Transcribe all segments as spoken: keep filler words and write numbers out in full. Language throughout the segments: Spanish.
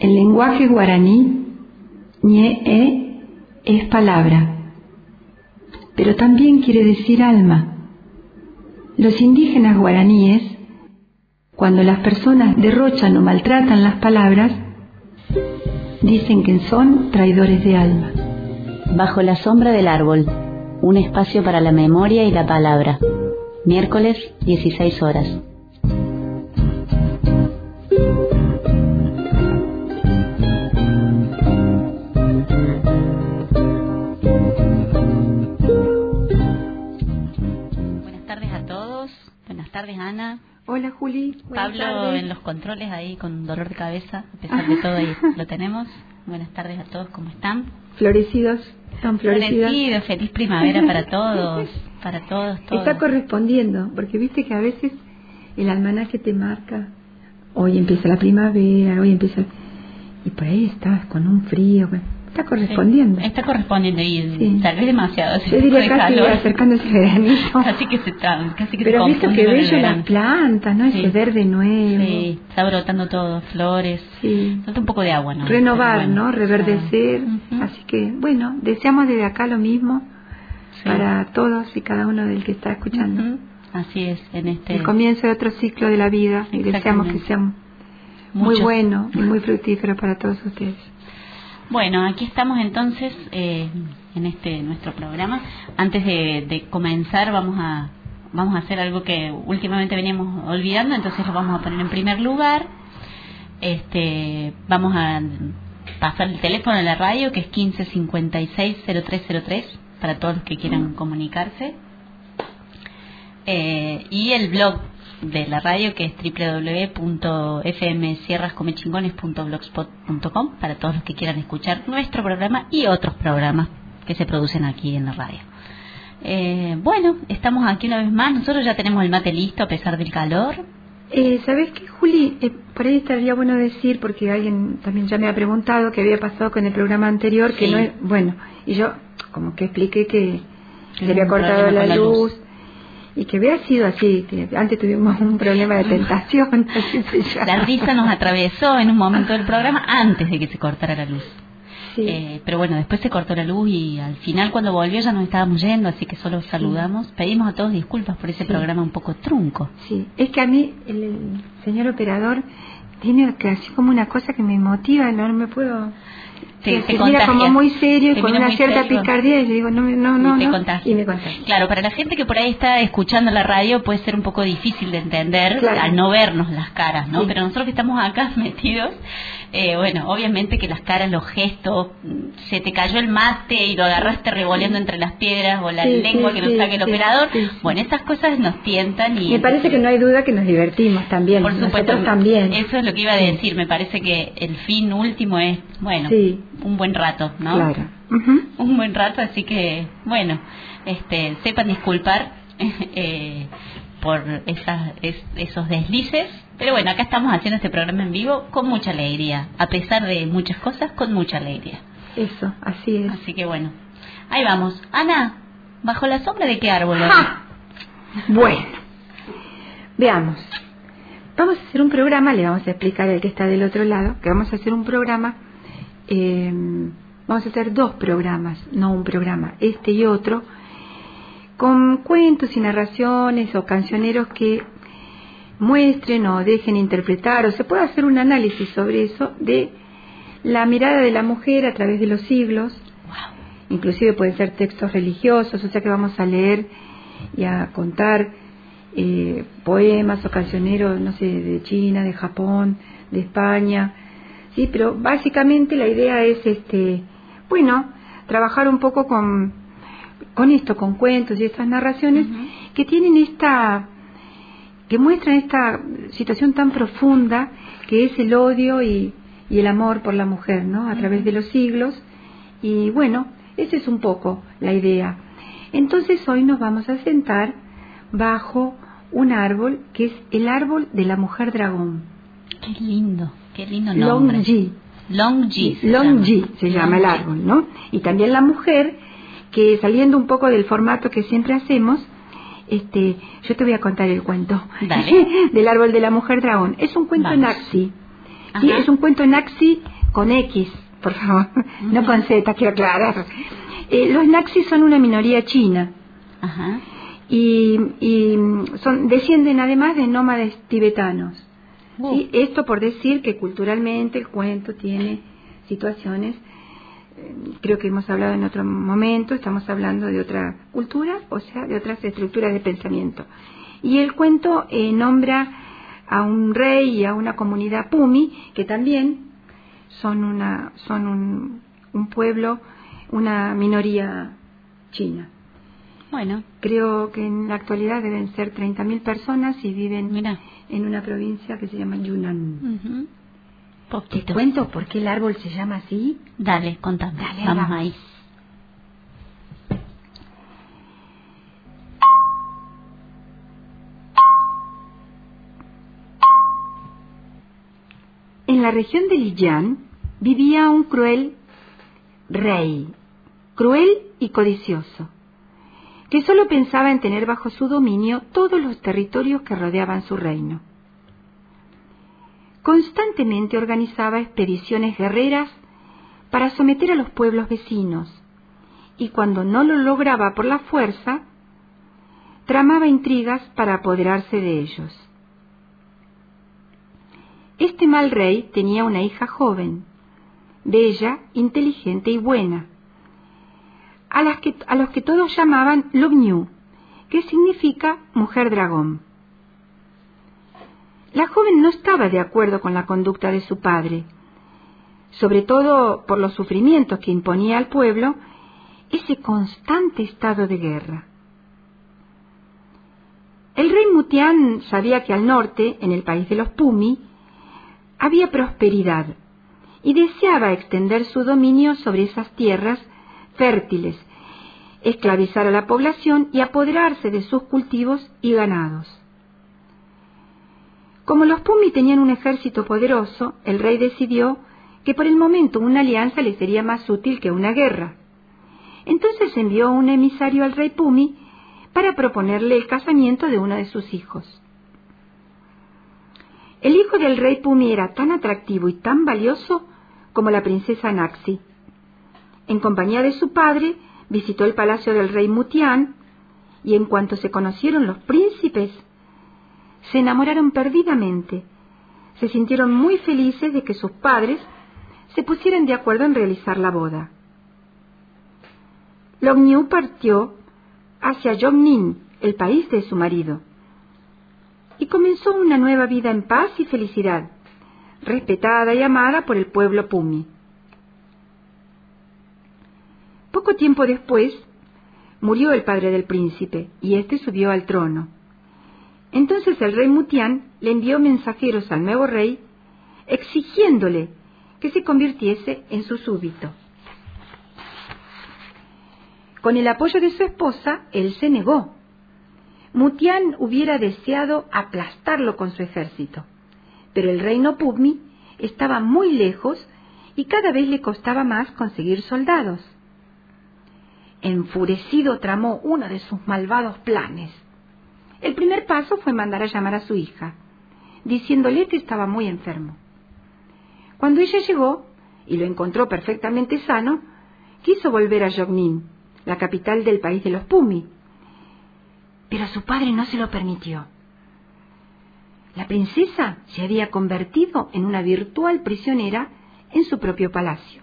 El lenguaje guaraní, ñe es palabra, pero también quiere decir alma. Los indígenas guaraníes, cuando las personas derrochan o maltratan las palabras, dicen que son traidores de alma. Bajo la sombra del árbol, un espacio para la memoria y la palabra. Miércoles, dieciséis horas. Buenas tardes a todos. Buenas tardes, Ana. Hola, Juli. Pablo tardes. En los controles ahí con dolor de cabeza, a pesar de todo ahí lo tenemos. Buenas tardes a todos, ¿cómo están? Florecidos, tan florecidos. Florecidos, feliz primavera para todos, para todos, todos. Está correspondiendo, porque viste que a veces el almanaque te marca, hoy empieza la primavera, hoy empieza... Y por ahí estás con un frío, está correspondiendo. Sí, está correspondiendo y sí. Tal vez demasiado. Yo diría casi acercándose al veranito. Casi que se está, casi que Pero se visto que bello las plantas, ¿no? Sí. Ese verde nuevo. Sí, está brotando todo, flores. Sí. Falta un poco de agua, ¿no? Renovar, bueno, ¿no? Reverdecer. Uh-huh. Así que, bueno, deseamos desde acá lo mismo sí. para todos y cada uno del que está escuchando. Uh-huh. Así es, en este... El comienzo de otro ciclo de la vida. Y deseamos que sea muy Muchos. bueno y muy fructífero para todos ustedes. Bueno, aquí estamos entonces eh, en este nuestro programa. Antes de, de comenzar vamos a vamos a hacer algo que últimamente veníamos olvidando, entonces lo vamos a poner en primer lugar. Este, vamos a pasar el teléfono de la radio, que es quince cincuenta y seis cero tres cero tres, para todos los que quieran mm. comunicarse. Eh, y el blog de la radio, que es doble u doble u doble u punto f m sierras come chingones punto blogspot punto com, para todos los que quieran escuchar nuestro programa y otros programas que se producen aquí en la radio. Eh, bueno, estamos aquí una vez más. Nosotros ya tenemos el mate listo a pesar del calor. Eh, ¿Sabés qué, Juli? Eh, por ahí estaría bueno decir, porque alguien también ya me ha preguntado qué había pasado con el programa anterior, sí. que no es, bueno, y yo como que expliqué que se había cortado la, la luz, luz y que había sido así, que antes tuvimos un problema de tentación. La risa nos atravesó en un momento del programa antes de que se cortara la luz. Sí. Eh, pero bueno, después se cortó la luz y al final cuando volvió ya nos estábamos yendo, así que solo saludamos. Sí. Pedimos a todos disculpas por ese sí. programa un poco trunco. Sí, es que a mí el, el señor operador tiene que así como una cosa que me motiva, no me puedo... Te, se mira como muy serio, con una cierta serio. picardía, y yo digo, no, no, no, y te no, contagia. y me contagia. Claro, para la gente que por ahí está escuchando la radio puede ser un poco difícil de entender, claro. al no vernos las caras, ¿no? Sí. Pero nosotros que estamos acá metidos, eh, bueno, obviamente que las caras, los gestos, se te cayó el mate y lo agarraste revoleando entre las piedras, o la sí, lengua sí, que nos sí, saque el sí, operador, sí, sí. Bueno, esas cosas nos tientan y... Me parece que no hay duda que nos divertimos también, por supuesto, nosotros también. Eso es lo que iba a decir, me parece que el fin último es, bueno, sí. un buen rato, ¿no? Claro. Uh-huh. Un buen rato, así que, bueno, este, sepan disculpar eh, por esas, es, esos deslices, pero bueno, acá estamos haciendo este programa en vivo con mucha alegría, a pesar de muchas cosas, con mucha alegría. Eso, así es. Así que bueno, ahí vamos. Ana, ¿bajo la sombra de qué árbol? Bueno, veamos. Vamos a hacer un programa, le vamos a explicar al que está del otro lado, que vamos a hacer un programa, eh, vamos a hacer dos programas, no un programa, este y otro, con cuentos y narraciones o cancioneros que muestren o dejen interpretar, o se puede hacer un análisis sobre eso, de la mirada de la mujer a través de los siglos. Wow. Inclusive pueden ser textos religiosos, o sea que vamos a leer y a contar eh, poemas o cancioneros, no sé, de China, de Japón, de España, sí, pero básicamente la idea es, este, bueno, trabajar un poco con, con esto, con cuentos y estas narraciones uh-huh. que tienen esta, que muestran esta situación tan profunda que es el odio y, y el amor por la mujer, ¿no? A uh-huh. través de los siglos. Y bueno, esa es un poco la idea. Entonces hoy nos vamos a sentar bajo un árbol que es el árbol de la mujer dragón. Qué lindo, qué lindo nombre. Longji. Longji. Longji se llama el árbol, ¿no? Y también la mujer, que saliendo un poco del formato que siempre hacemos, este, yo te voy a contar el cuento del árbol de la mujer dragón. Es un cuento Vamos. naxi. Sí, es un cuento naxi con X, por favor, uh-huh. no con Z, quiero aclarar. Eh, los naxis son una minoría china. Ajá. Y, y son, descienden además de nómades tibetanos. Oh. ¿Sí? Esto por decir que culturalmente el cuento tiene situaciones, eh, creo que hemos hablado en otro momento, estamos hablando de otra cultura, o sea, de otras estructuras de pensamiento. Y el cuento eh, nombra a un rey y a una comunidad pumi, que también son, una, son un, un pueblo, una minoría china. Bueno. Creo que en la actualidad deben ser treinta mil personas y viven Mira. en una provincia que se llama Yunnan. Uh-huh. ¿Te cuento por qué el árbol se llama así? Dale, contame. Dale, vamos, vamos ahí. En la región de Lijiang vivía un cruel rey, cruel y codicioso, que solo pensaba en tener bajo su dominio todos los territorios que rodeaban su reino. Constantemente organizaba expediciones guerreras para someter a los pueblos vecinos, y cuando no lo lograba por la fuerza, tramaba intrigas para apoderarse de ellos. Este mal rey tenía una hija joven, bella, inteligente y buena, a, las que, a los que todos llamaban Logniu, que significa mujer dragón. La joven no estaba de acuerdo con la conducta de su padre, sobre todo por los sufrimientos que imponía al pueblo ese constante estado de guerra. El rey Mutián sabía que al norte, en el país de los Pumi, había prosperidad y deseaba extender su dominio sobre esas tierras fértiles, esclavizar a la población y apoderarse de sus cultivos y ganados. Como los Pumi tenían un ejército poderoso, el rey decidió que por el momento una alianza le sería más útil que una guerra. Entonces envió un emisario al rey Pumi para proponerle el casamiento de uno de sus hijos. El hijo del rey Pumi era tan atractivo y tan valioso como la princesa Naxi. En compañía de su padre, visitó el palacio del rey Mutián, y en cuanto se conocieron los príncipes, se enamoraron perdidamente. Se sintieron muy felices de que sus padres se pusieran de acuerdo en realizar la boda. Logniu partió hacia Yongning, el país de su marido, y comenzó una nueva vida en paz y felicidad, respetada y amada por el pueblo Pumi. Poco tiempo después, murió el padre del príncipe, y éste subió al trono. Entonces el rey Mutián le envió mensajeros al nuevo rey, exigiéndole que se convirtiese en su súbdito. Con el apoyo de su esposa, él se negó. Mutián hubiera deseado aplastarlo con su ejército, pero el reino Pumi estaba muy lejos y cada vez le costaba más conseguir soldados. Enfurecido tramó uno de sus malvados planes. El primer paso fue mandar a llamar a su hija, diciéndole que estaba muy enfermo. Cuando ella llegó y lo encontró perfectamente sano, quiso volver a Yongning, la capital del país de los Pumi, pero su padre no se lo permitió. La princesa se había convertido en una virtual prisionera en su propio palacio.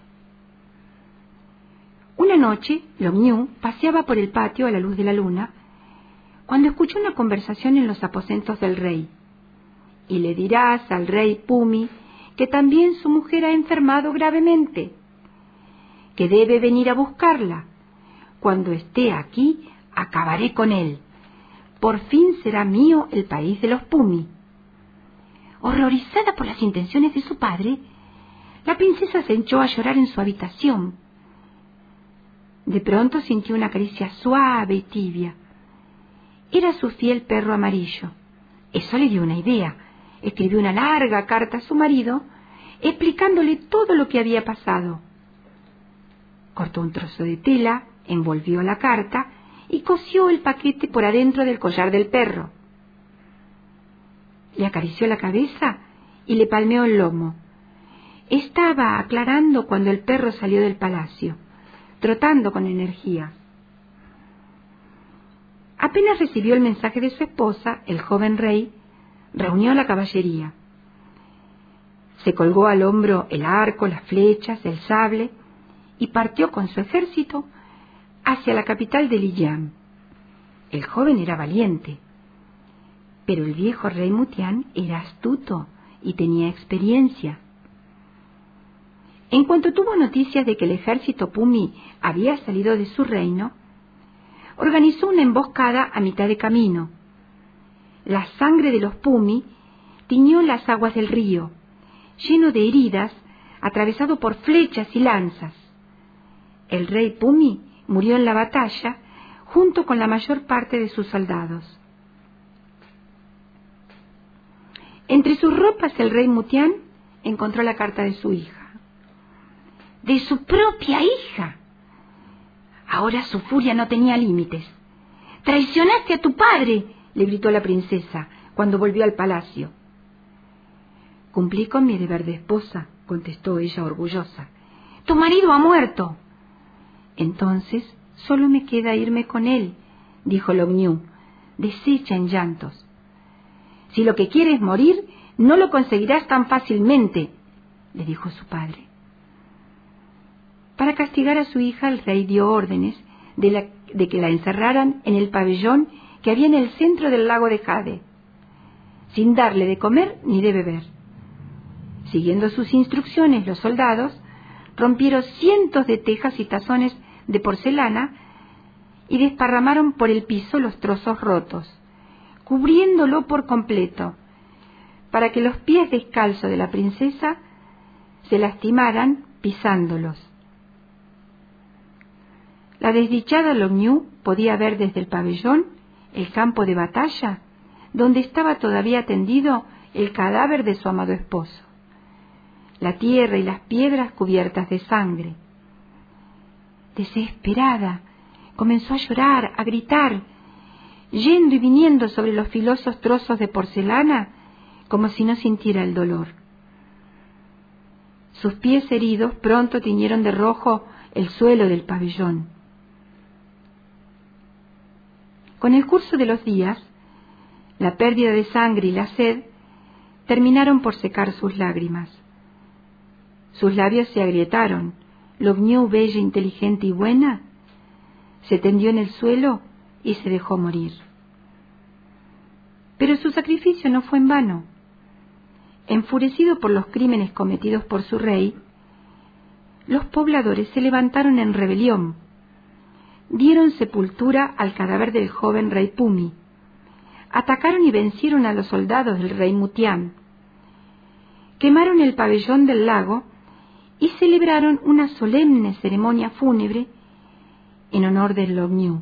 Una noche, Logniu paseaba por el patio a la luz de la luna cuando escuchó una conversación en los aposentos del rey. Y le dirás al rey Pumi que también su mujer ha enfermado gravemente, que debe venir a buscarla. Cuando esté aquí, acabaré con él. Por fin será mío el país de los Pumi. Horrorizada por las intenciones de su padre, la princesa se echó a llorar en su habitación. De pronto sintió una caricia suave y tibia. Era su fiel perro amarillo. Eso le dio una idea. Escribió una larga carta a su marido, explicándole todo lo que había pasado. Cortó un trozo de tela, envolvió la carta y cosió el paquete por adentro del collar del perro. Le acarició la cabeza y le palmeó el lomo. Estaba aclarando cuando el perro salió del palacio, trotando con energía. Apenas recibió el mensaje de su esposa, el joven rey reunió la caballería. Se colgó al hombro el arco, las flechas, el sable y partió con su ejército hacia la capital de Liyan. El joven era valiente, pero el viejo rey Mutián era astuto y tenía experiencia. En cuanto tuvo noticias de que el ejército Pumi había salido de su reino, organizó una emboscada a mitad de camino. La sangre de los Pumi tiñó las aguas del río, lleno de heridas, atravesado por flechas y lanzas. El rey Pumi murió en la batalla junto con la mayor parte de sus soldados. Entre sus ropas el rey Mutián encontró la carta de su hija. ¡De su propia hija! Ahora su furia no tenía límites. ¡Traicionaste a tu padre!, le gritó la princesa cuando volvió al palacio. Cumplí con mi deber de esposa, contestó ella orgullosa. Tu marido ha muerto. Entonces solo me queda irme con él, dijo Lognieu, deshecha en llantos. Si lo que quieres morir, no lo conseguirás tan fácilmente, le dijo su padre. Para castigar a su hija, el rey dio órdenes de, la, de que la encerraran en el pabellón que había en el centro del lago de Jade, sin darle de comer ni de beber. Siguiendo sus instrucciones, los soldados rompieron cientos de tejas y tazones de porcelana y desparramaron por el piso los trozos rotos, cubriéndolo por completo, para que los pies descalzos de la princesa se lastimaran pisándolos. La desdichada Lognieu podía ver desde el pabellón el campo de batalla, donde estaba todavía tendido el cadáver de su amado esposo, la tierra y las piedras cubiertas de sangre. Desesperada, comenzó a llorar, a gritar, yendo y viniendo sobre los filosos trozos de porcelana, como si no sintiera el dolor. Sus pies heridos pronto tiñeron de rojo el suelo del pabellón. Con el curso de los días, la pérdida de sangre y la sed terminaron por secar sus lágrimas. Sus labios se agrietaron. Lognieu, bella, inteligente y buena, se tendió en el suelo y se dejó morir. Pero su sacrificio no fue en vano. Enfurecido por los crímenes cometidos por su rey, los pobladores se levantaron en rebelión. Dieron sepultura al cadáver del joven rey Pumi. Atacaron y vencieron a los soldados del rey Mutián. Quemaron el pabellón del lago y celebraron una solemne ceremonia fúnebre en honor de Lognieu.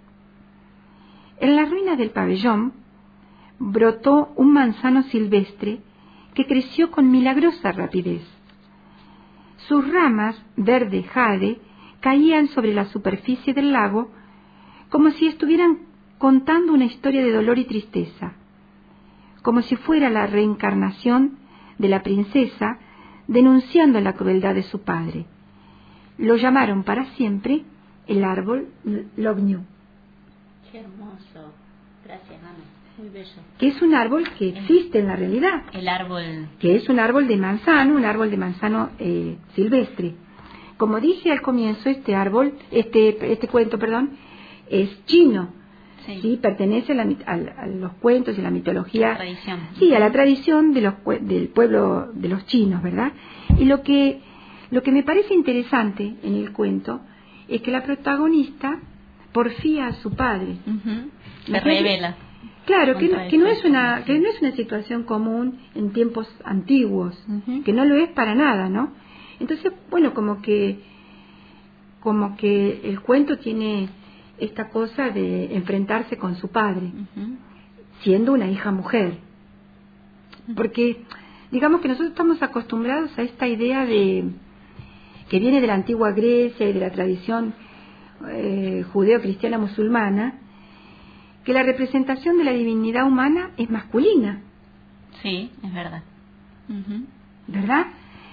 En la ruina del pabellón brotó un manzano silvestre que creció con milagrosa rapidez. Sus ramas, verde jade, caían sobre la superficie del lago como si estuvieran contando una historia de dolor y tristeza, como si fuera la reencarnación de la princesa denunciando la crueldad de su padre. Lo llamaron para siempre el árbol Lognieu. Qué hermoso. Gracias, Ana. Muy bello. Que es un árbol que existe en la realidad. El árbol. Que es un árbol de manzano, un árbol de manzano eh, silvestre. Como dije al comienzo, este árbol, este este cuento, perdón, es chino. Sí. ¿Sí? Pertenece a, la, a, a los cuentos y la mitología. La tradición. Sí, a la tradición de los, del pueblo de los chinos, ¿verdad? Y lo que, lo que me parece interesante en el cuento es que la protagonista porfía a su padre. Uh-huh. Se revela. Claro, que, que, no es una, que no es una situación común en tiempos antiguos, uh-huh. que no lo es para nada, ¿no? Entonces, bueno, como que, como que el cuento tiene esta cosa de enfrentarse con su padre, uh-huh. siendo una hija mujer. Uh-huh. Porque, digamos que nosotros estamos acostumbrados a esta idea de que viene de la antigua Grecia y de la tradición eh, judeo-cristiana musulmana, que la representación de la divinidad humana es masculina. Sí, es verdad. Uh-huh. ¿Verdad?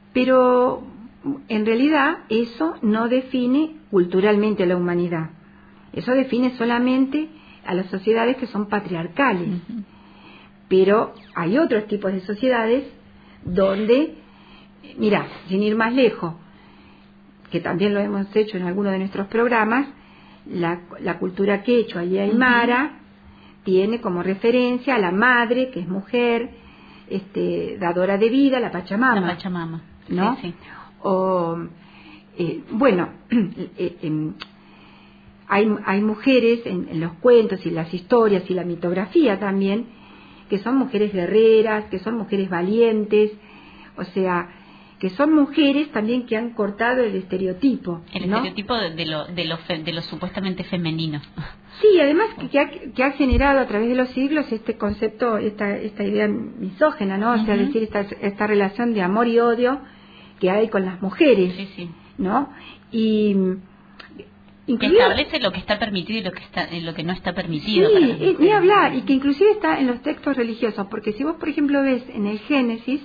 pero en realidad eso no define culturalmente a la humanidad. Eso define solamente a las sociedades que son patriarcales. Uh-huh. Pero hay otros tipos de sociedades donde, mira, sin ir más lejos, que también lo hemos hecho en alguno de nuestros programas, la, la cultura quechua y aymara uh-huh. tiene como referencia a la madre, que es mujer, este, dadora de vida, la Pachamama. La Pachamama, ¿no? Sí, sí. O, eh, bueno, eh, eh, hay, hay mujeres en, en los cuentos y las historias y la mitografía también, que son mujeres guerreras, que son mujeres valientes, o sea, que son mujeres también que han cortado el estereotipo. El ¿no? estereotipo de, de, lo, de, lo fe, de lo supuestamente femenino. Sí, además que, que, ha, que ha generado a través de los siglos este concepto, esta, esta idea misógena, ¿no? O sea, uh-huh. decir, esta, esta relación de amor y odio que hay con las mujeres, sí, sí. ¿no? Y inclusive, que establece lo que está permitido y lo que está lo que no está permitido. Sí, para eh, ni hablar, y que inclusive está en los textos religiosos, porque si vos, por ejemplo, ves en el Génesis,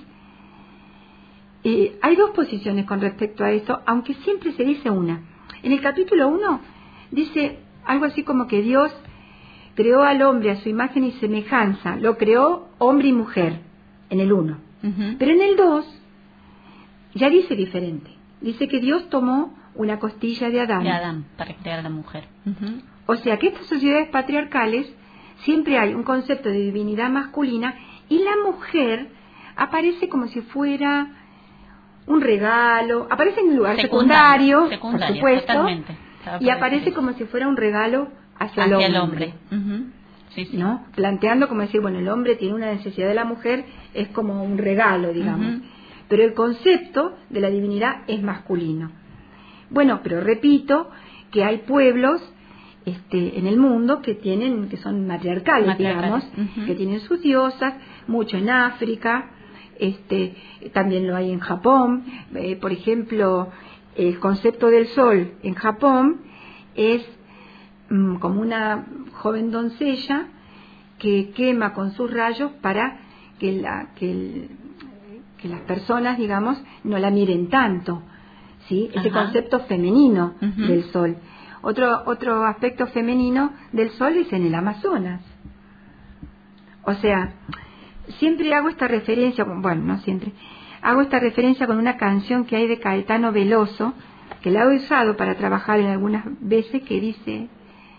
eh, hay dos posiciones con respecto a eso, aunque siempre se dice una. En el capítulo uno dice algo así como que Dios creó al hombre a su imagen y semejanza, lo creó hombre y mujer, en el uno. Uh-huh. Pero en el dos ya dice diferente. Dice que Dios tomó una costilla de Adán. De Adán, para crear a la mujer. Uh-huh. O sea que estas sociedades patriarcales siempre hay un concepto de divinidad masculina y la mujer aparece como si fuera un regalo, aparece en un lugar secundario, secundario por supuesto, totalmente. Y aparece como si fuera un regalo hacia, hacia el hombre. El hombre. Uh-huh. Sí, sí. ¿No? Planteando como decir, bueno, el hombre tiene una necesidad de la mujer, es como un regalo, digamos. Uh-huh. Pero el concepto de la divinidad es masculino. Bueno, pero repito que hay pueblos este, en el mundo que tienen, que son matriarcales, matriarcales. digamos, uh-huh. que tienen sus diosas, mucho en África, este, también lo hay en Japón. Eh, por ejemplo, el concepto del sol en Japón es mm, como una joven doncella que quema con sus rayos para que la que el, que las personas, digamos, no la miren tanto, ¿sí? Ese Ajá. concepto femenino uh-huh. del sol. Otro otro aspecto femenino del sol es en el Amazonas. O sea, siempre hago esta referencia, bueno, no siempre, hago esta referencia con una canción que hay de Caetano Veloso, que la he usado para trabajar en algunas veces, que dice,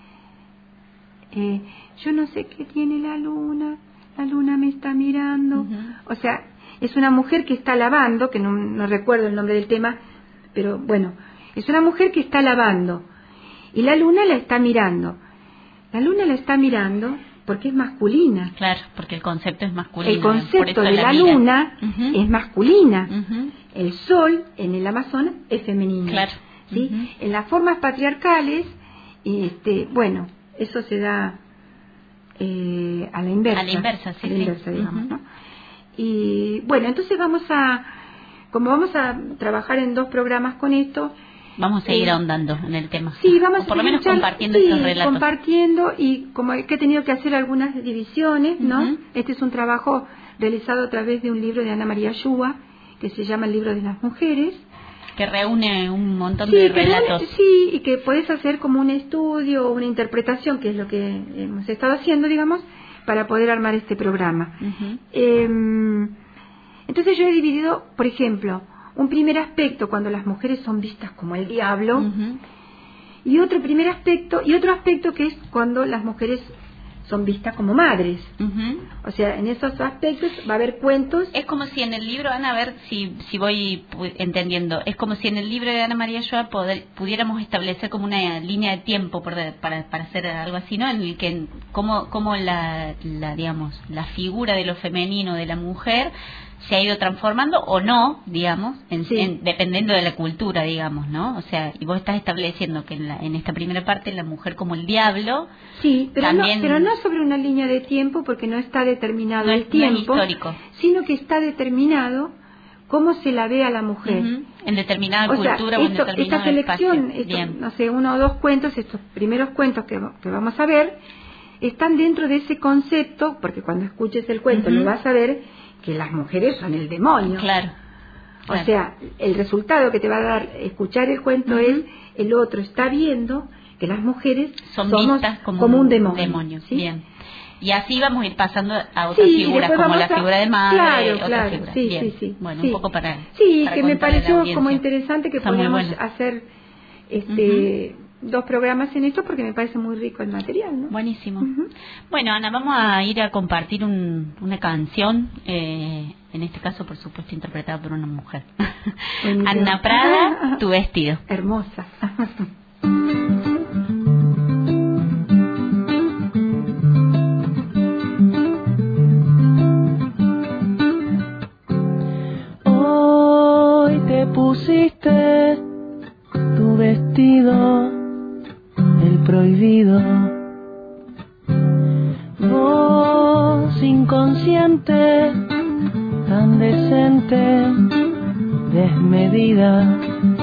eh, yo no sé qué tiene la luna, la luna me está mirando, uh-huh. o sea, es una mujer que está lavando, que no, no recuerdo el nombre del tema, pero bueno, es una mujer que está lavando y la luna la está mirando. La luna la está mirando porque es masculina. Claro, porque el concepto es masculino. El concepto de la, la luna uh-huh. es masculina. Uh-huh. El sol en el Amazonas es femenino. Claro. ¿Sí? Uh-huh. En las formas patriarcales, este, bueno, eso se da eh, a la inversa. A la inversa, sí. A la sí. inversa, digamos, uh-huh. ¿no? Y bueno, entonces vamos a, como vamos a trabajar en dos programas con esto, vamos a seguir eh, ahondando en el tema. Sí, vamos o por a lo menos escuchar, compartiendo sí, estos relatos. compartiendo, y como que he tenido que hacer algunas divisiones, ¿no? Uh-huh. Este es un trabajo realizado a través de un libro de Ana María Yúa, que se llama El libro de las mujeres. Que reúne un montón sí, de relatos. Reúne, sí, y que puedes hacer como un estudio o una interpretación, que es lo que hemos estado haciendo, digamos, para poder armar este programa. Uh-huh. Eh, entonces yo he dividido, por ejemplo, un primer aspecto cuando las mujeres son vistas como el diablo, uh-huh. y otro primer aspecto, y otro aspecto que es cuando las mujeres son vistas como madres. Uh-huh. O sea, en esos aspectos va a haber cuentos. Es como si en el libro, Ana, a ver si, si voy entendiendo, es como si en el libro de Ana María Yúa poder, pudiéramos establecer como una línea de tiempo por de, para, para hacer algo así, ¿no? En el que cómo, cómo la, la, digamos, la figura de lo femenino de la mujer se ha ido transformando o no, digamos, en, sí. en, dependiendo de la cultura, digamos, ¿no? O sea, y vos estás estableciendo que en, la, en esta primera parte la mujer como el diablo. Sí, pero, también, no, pero no sobre una línea de tiempo, porque no está determinado no el es, tiempo, no es histórico, sino que está determinado cómo se la ve a la mujer. Uh-huh. En determinada o sea, cultura o en esto, determinado esta selección, espacio. Esto, no sé, uno o dos cuentos, estos primeros cuentos que, que vamos a ver, están dentro de ese concepto, porque cuando escuches el cuento uh-huh. lo vas a ver, que las mujeres son el demonio. Claro. Claro. O sea, el resultado que te va a dar escuchar el cuento uh-huh. es, el otro está viendo que las mujeres son somos vistas como, como un, un demonio. demonio. ¿Sí? Bien. Y así vamos a ir pasando a otras sí, figuras, como la a... figura de madre, claro, otras claro, figuras. Sí, Bien. sí, sí. Bueno, sí. un poco para. Sí, para que me pareció como interesante interesante que Está podamos bueno. hacer este uh-huh. dos programas en esto porque me parece muy rico el material, ¿no? Buenísimo. Uh-huh. Bueno, Ana, vamos a ir a compartir un, una canción, eh, en este caso, por supuesto, interpretada por una mujer. Ana Prada, Tu vestido. Hermosa. Hoy te pusiste tu vestido, el prohibido. Vos inconsciente, tan decente, desmedida.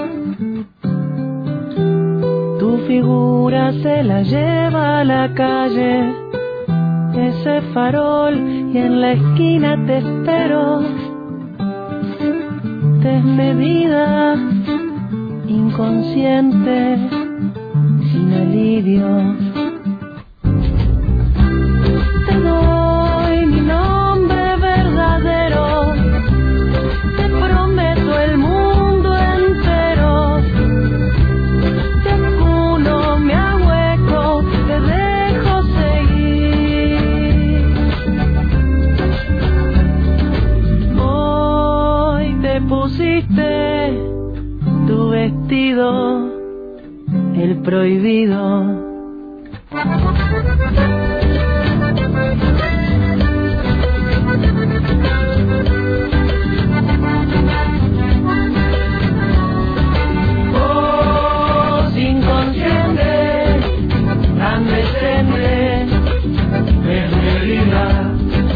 Tu figura se la lleva a la calle, ese farol, y en la esquina te espero. Desmedida, inconsciente, sin alivio. Te doy mi nombre verdadero, te prometo el mundo entero. Te acuno, me ahueco, te dejo seguir. Hoy te pusiste tu vestido, el prohibido. Vos inconsciente, tan decente, desmedida.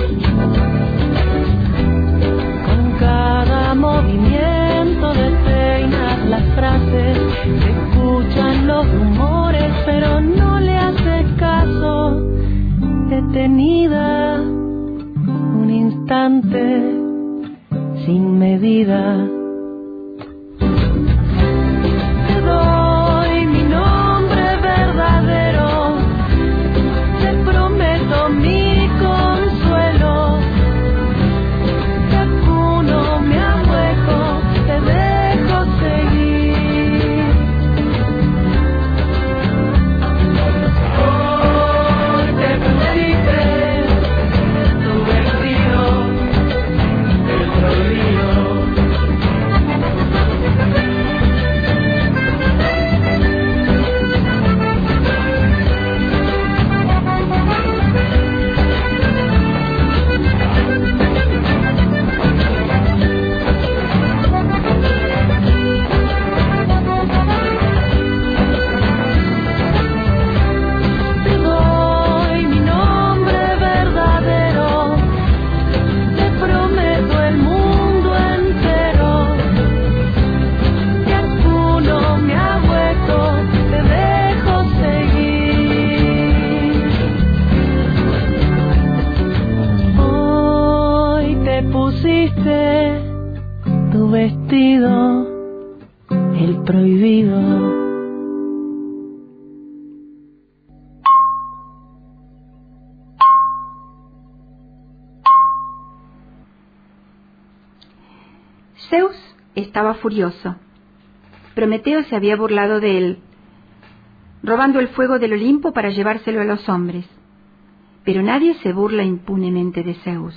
Con cada movimiento de peinar las frases, se escuchan los rumores, pero no le haces caso. Detenida, un instante, sin medida. Te doy mi nombre verdadero, te prometo mi consuelo. Te acuno, me ahueco, te dejo seguir. Hoy te pusiste tu vestido, el prohibido. Te doy mi nombre verdadero, te prometo el mundo entero. Te acuno, me ahueco, te dejo seguir. Hoy te pusiste tu vestido, el prohibido. Zeus estaba furioso. Prometeo se había burlado de él, robando el fuego del Olimpo para llevárselo a los hombres. Pero nadie se burla impunemente de Zeus.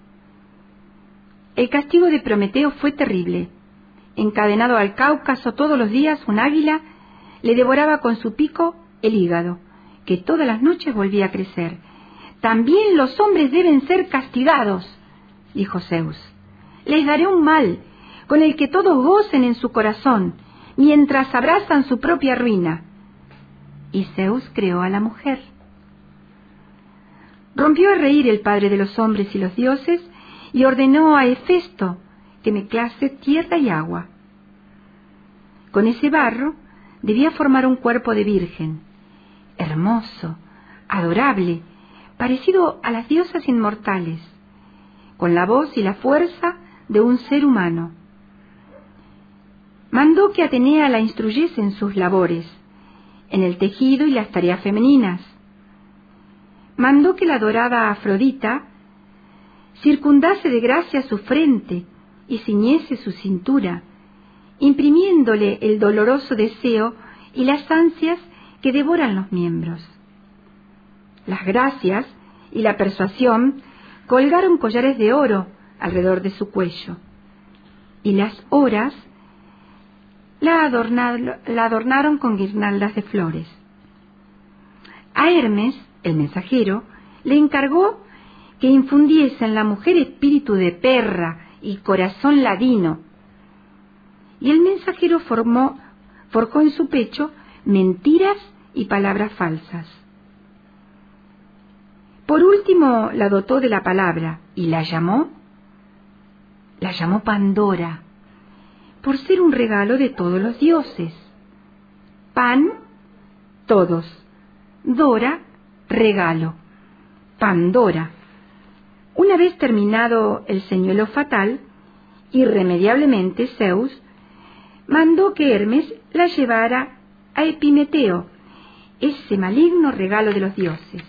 El castigo de Prometeo fue terrible. Encadenado al Cáucaso todos los días, un águila le devoraba con su pico el hígado, que todas las noches volvía a crecer. También los hombres deben ser castigados, dijo Zeus. Les daré un mal con el que todos gocen en su corazón, mientras abrazan su propia ruina. Y Zeus creó a la mujer. Rompió a reír el padre de los hombres y los dioses y ordenó a Hefesto que mezclase tierra y agua. Con ese barro debía formar un cuerpo de virgen, hermoso, adorable, parecido a las diosas inmortales, con la voz y la fuerza de un ser humano. Mandó que Atenea la instruyese en sus labores, en el tejido y las tareas femeninas. Mandó que la dorada Afrodita circundase de gracia su frente y ciñese su cintura, imprimiéndole el doloroso deseo y las ansias que devoran los miembros. Las gracias y la persuasión colgaron collares de oro alrededor de su cuello, y las horas la adornaron, la adornaron con guirnaldas de flores. A Hermes, el mensajero, le encargó que infundiese en la mujer espíritu de perra y corazón ladino, y el mensajero formó, forjó en su pecho mentiras y palabras falsas. Por último la dotó de la palabra y la llamó, la llamó Pandora, por ser un regalo de todos los dioses. Pan, todos. Dora, regalo. Pandora. Una vez terminado el señuelo fatal, irremediablemente Zeus mandó que Hermes la llevara a Epimeteo, ese maligno regalo de los dioses.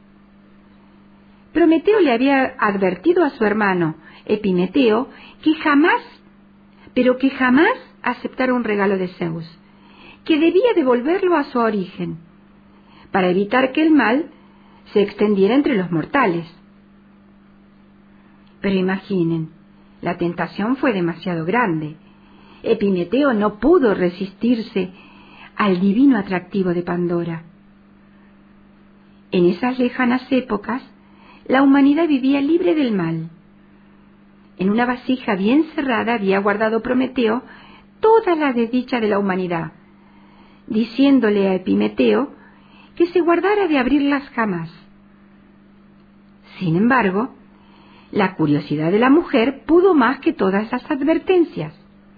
Prometeo le había advertido a su hermano Epimeteo que jamás, pero que jamás aceptara un regalo de Zeus, que debía devolverlo a su origen, para evitar que el mal se extendiera entre los mortales. Pero imaginen, la tentación fue demasiado grande. Epimeteo no pudo resistirse al divino atractivo de Pandora. En esas lejanas épocas, la humanidad vivía libre del mal. En una vasija bien cerrada había guardado Prometeo toda la desdicha de la humanidad, diciéndole a Epimeteo que se guardara de abrirlas jamás. Sin embargo, la curiosidad de la mujer pudo más que todas las advertencias.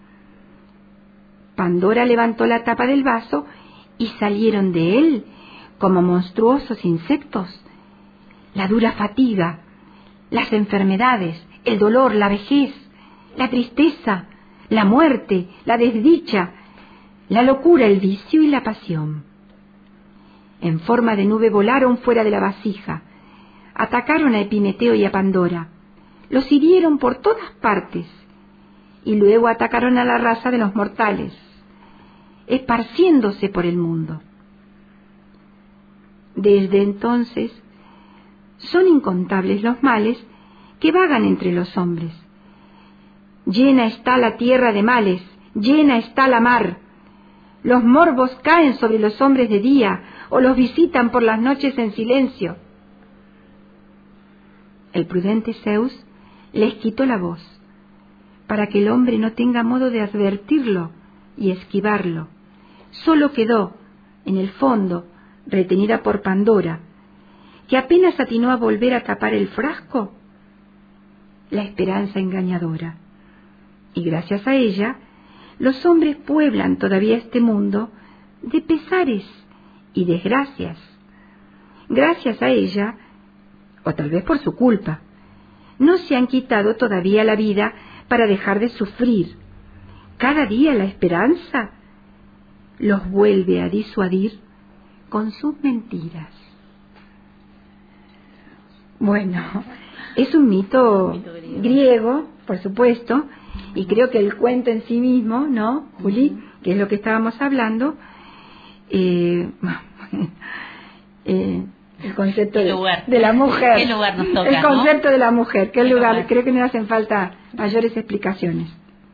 Pandora levantó la tapa del vaso y salieron de él, como monstruosos insectos, la dura fatiga, las enfermedades, el dolor, la vejez, la tristeza, la muerte, la desdicha, la locura, el vicio y la pasión. En forma de nube volaron fuera de la vasija, atacaron a Epimeteo y a Pandora, los hirieron por todas partes y luego atacaron a la raza de los mortales, esparciéndose por el mundo. Desde entonces son incontables los males que vagan entre los hombres. Llena está la tierra de males, llena está la mar. Los morbos caen sobre los hombres de día o los visitan por las noches en silencio. El prudente Zeus les quitó la voz, para que el hombre no tenga modo de advertirlo y esquivarlo. Solo quedó, en el fondo, retenida por Pandora, que apenas atinó a volver a tapar el frasco, la esperanza engañadora. Y gracias a ella, los hombres pueblan todavía este mundo de pesares y desgracias. Gracias a ella, o tal vez por su culpa, no se han quitado todavía la vida para dejar de sufrir. Cada día la esperanza los vuelve a disuadir con sus mentiras. Bueno, es un mito, mito griego. griego, por supuesto, y creo que el cuento en sí mismo, ¿no, Juli? Uh-huh. Que es lo que estábamos hablando, eh, eh, el concepto de, de la mujer. ¿Qué lugar nos toca, el concepto ¿no? de la mujer, ¿qué, ¿Qué lugar? lugar? Creo que no hacen falta mayores explicaciones.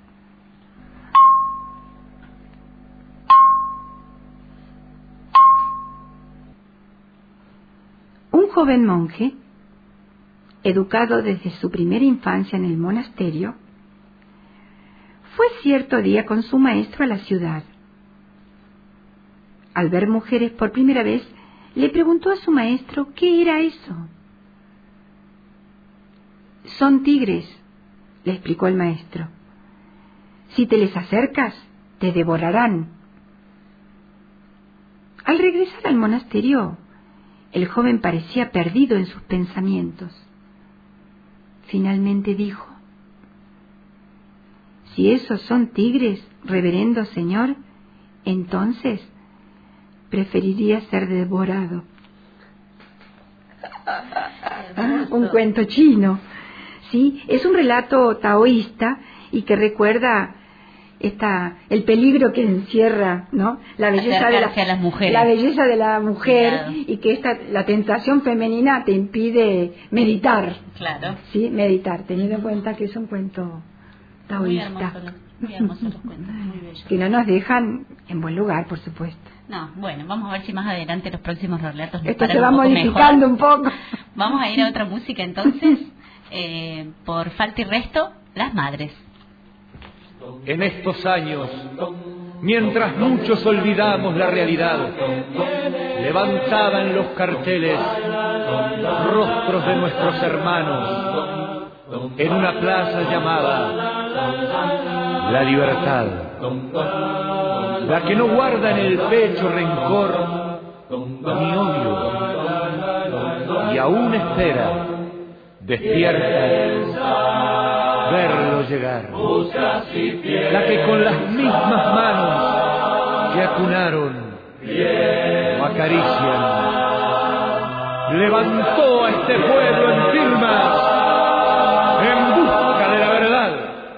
Un joven monje, educado desde su primera infancia en el monasterio, fue cierto día con su maestro a la ciudad. Al ver mujeres por primera vez, le preguntó a su maestro qué era eso. Son tigres, le explicó el maestro. Si te les acercas, te devorarán. Al regresar al monasterio, el joven parecía perdido en sus pensamientos. Finalmente dijo: Si esos son tigres, reverendo señor, entonces preferiría ser devorado. Ah, un cuento chino. Sí, es un relato taoísta y que recuerda esta el peligro que encierra, ¿no? La belleza de la, a las mujeres. La belleza de la mujer. Claro. Y que esta la tentación femenina te impide meditar. Claro. Sí, meditar, teniendo en cuenta que es un cuento taoísta. Muy hermoso, muy hermosos los cuentos, muy bellos. Que no nos dejan en buen lugar, por supuesto. No, bueno, vamos a ver si más adelante los próximos relatos nos esto se va un modificando mejor. un poco. Vamos a ir a otra música entonces, eh, por falta y resto, Las Madres. En estos años, mientras muchos olvidamos la realidad, levantada en los carteles rostros de nuestros hermanos en una plaza llamada La Libertad, la que no guarda en el pecho rencor ni odio y aún espera despierta verlo llegar, la que con las mismas manos que acunaron o acarician levantó a este pueblo en firmas en busca de la verdad.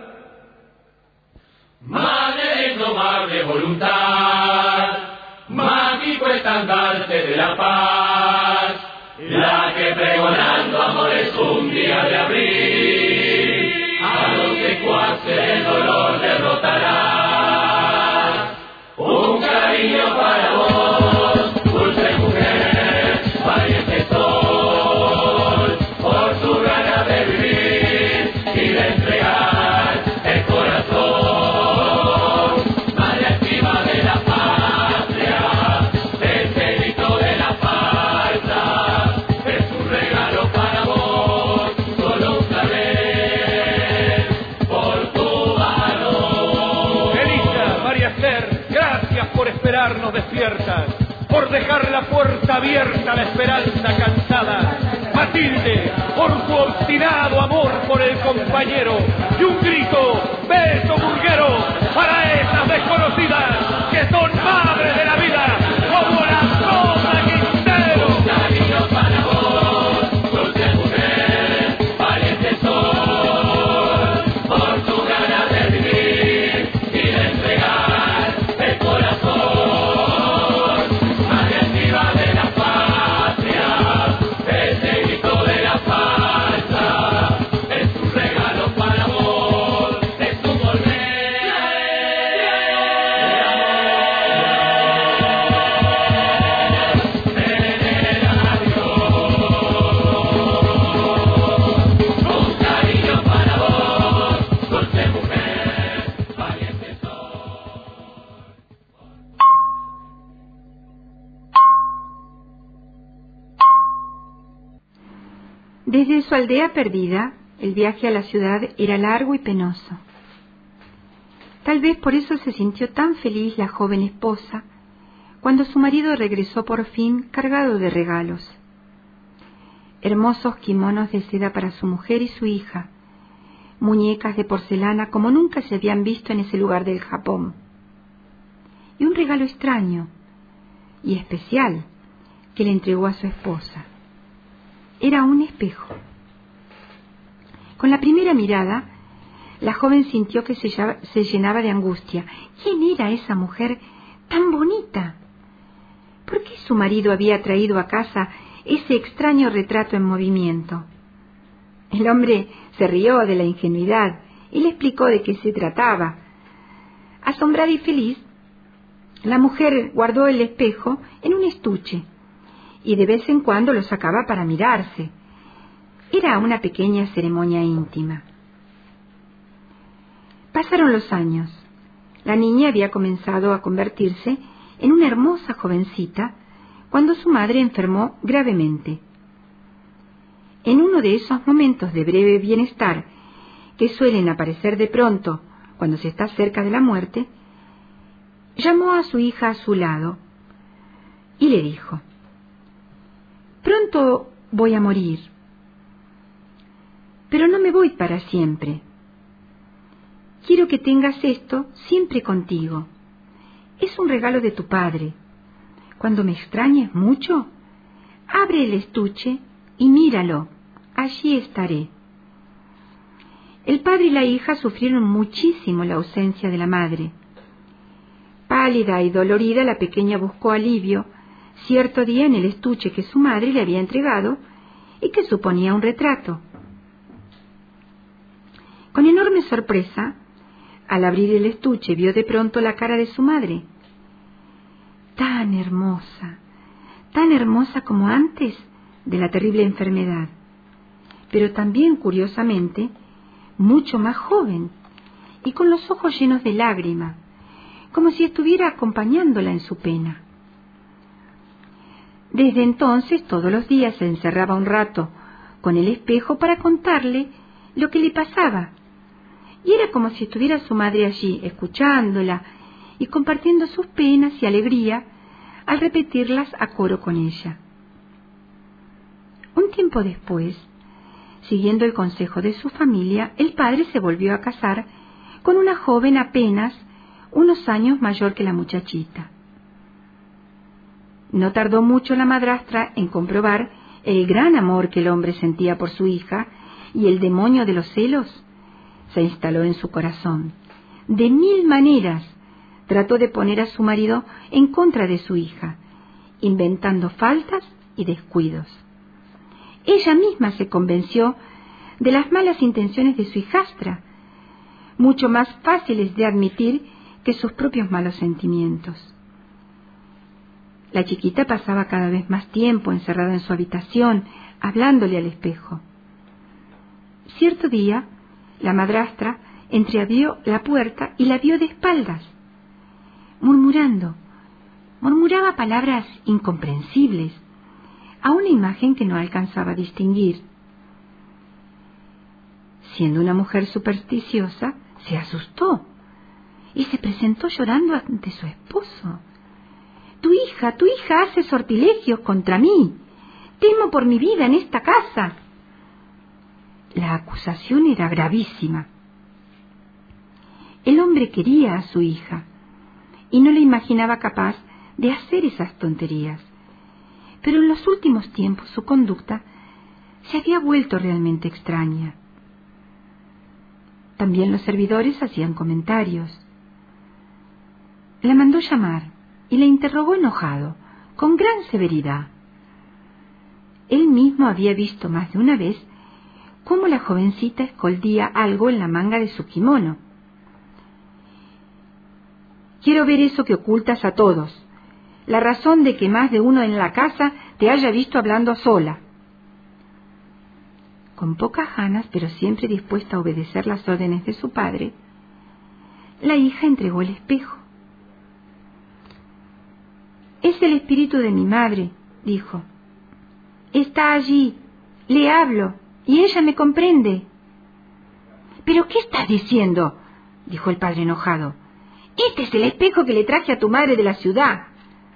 Madre de indomable voluntad, mágico estandarte de la paz, la que pregonando amores un día de abril a los secuaces el dolor derrotará. Un cariño para vos, dulce mujer, valiente sol, por tu ganas de vivir y de entregar el corazón. Madre activa de la patria, ese grito de la falta, es un regalo para vos, solo una vez, por tu valor. Elisa, María Esther, gracias por esperarnos despiertas, por dejar la puerta abierta a la esperanza cansada. Matilde, por tu obstinado amor por el compañero, y un grito, beso burguero, para esas desconocidas que son madres de la vida, como la Rosa Quintero. Un cariño para vos, dulce mujer, valiente sol, por tu ganas de vivir y de entregar el corazón. Madre activa de la patria, ese grito de la falta, es un regalo para vos, es tu volver. Un cariño para vos, dulce mujer, valiente sol. Desde su aldea perdida, el viaje a la ciudad era largo y penoso. Tal vez por eso se sintió tan feliz la joven esposa cuando su marido regresó por fin cargado de regalos. Hermosos kimonos de seda para su mujer y su hija, muñecas de porcelana como nunca se habían visto en ese lugar del Japón, y un regalo extraño y especial que le entregó a su esposa. Era un espejo. Con la primera mirada, la joven sintió que se, se llenaba de angustia. ¿Quién era esa mujer tan bonita? ¿Por qué su marido había traído a casa ese extraño retrato en movimiento? El hombre se rió de la ingenuidad y le explicó de qué se trataba. Asombrada y feliz, la mujer guardó el espejo en un estuche y de vez en cuando lo sacaba para mirarse. Era una pequeña ceremonia íntima. Pasaron los años. La niña había comenzado a convertirse en una hermosa jovencita cuando su madre enfermó gravemente. En uno de esos momentos de breve bienestar que suelen aparecer de pronto cuando se está cerca de la muerte, llamó a su hija a su lado y le dijo: «Pronto voy a morir, pero no me voy para siempre. quiero que tengas esto siempre contigo. Es un regalo de tu padre. Cuando me extrañes mucho, abre el estuche y míralo. Allí estaré. El padre y la hija sufrieron muchísimo la ausencia de la madre. Pálida y dolorida, la pequeña buscó alivio cierto día en el estuche que su madre le había entregado y que suponía un retrato. Con enorme sorpresa, al abrir el estuche vio de pronto la cara de su madre. Tan hermosa, tan hermosa como antes de la terrible enfermedad, pero también, curiosamente, mucho más joven y con los ojos llenos de lágrimas, como si estuviera acompañándola en su pena. Desde entonces, todos los días se encerraba un rato con el espejo para contarle lo que le pasaba, y era como si estuviera su madre allí, escuchándola y compartiendo sus penas y alegría al repetirlas a coro con ella. Un tiempo después, siguiendo el consejo de su familia, el padre se volvió a casar con una joven apenas unos años mayor que la muchachita. No tardó mucho la madrastra en comprobar el gran amor que el hombre sentía por su hija, y el demonio de los celos se instaló en su corazón. De mil maneras trató de poner a su marido en contra de su hija, inventando faltas y descuidos. Ella misma se convenció de las malas intenciones de su hijastra, mucho más fáciles de admitir que sus propios malos sentimientos. La chiquita pasaba cada vez más tiempo encerrada en su habitación, hablándole al espejo. Cierto día, la madrastra entreabrió la puerta y la vio de espaldas, murmurando, murmuraba palabras incomprensibles a una imagen que no alcanzaba a distinguir. Siendo una mujer supersticiosa, se asustó y se presentó llorando ante su esposo. Tu hija, tu hija hace sortilegios contra mí. Temo por mi vida en esta casa. La acusación era gravísima. El hombre quería a su hija y no le imaginaba capaz de hacer esas tonterías. Pero en los últimos tiempos su conducta se había vuelto realmente extraña. También los servidores hacían comentarios. La mandó llamar y le interrogó enojado, con gran severidad. Él mismo había visto más de una vez cómo la jovencita escondía algo en la manga de su kimono. Quiero ver eso que ocultas a todos, la razón de que más de uno en la casa te haya visto hablando sola. Con pocas ganas, pero siempre dispuesta a obedecer las órdenes de su padre, la hija entregó el espejo. Es el espíritu de mi madre, dijo. Está allí, le hablo, y ella me comprende. ¿Pero qué estás diciendo?, dijo el padre enojado. Este es el espejo que le traje a tu madre de la ciudad.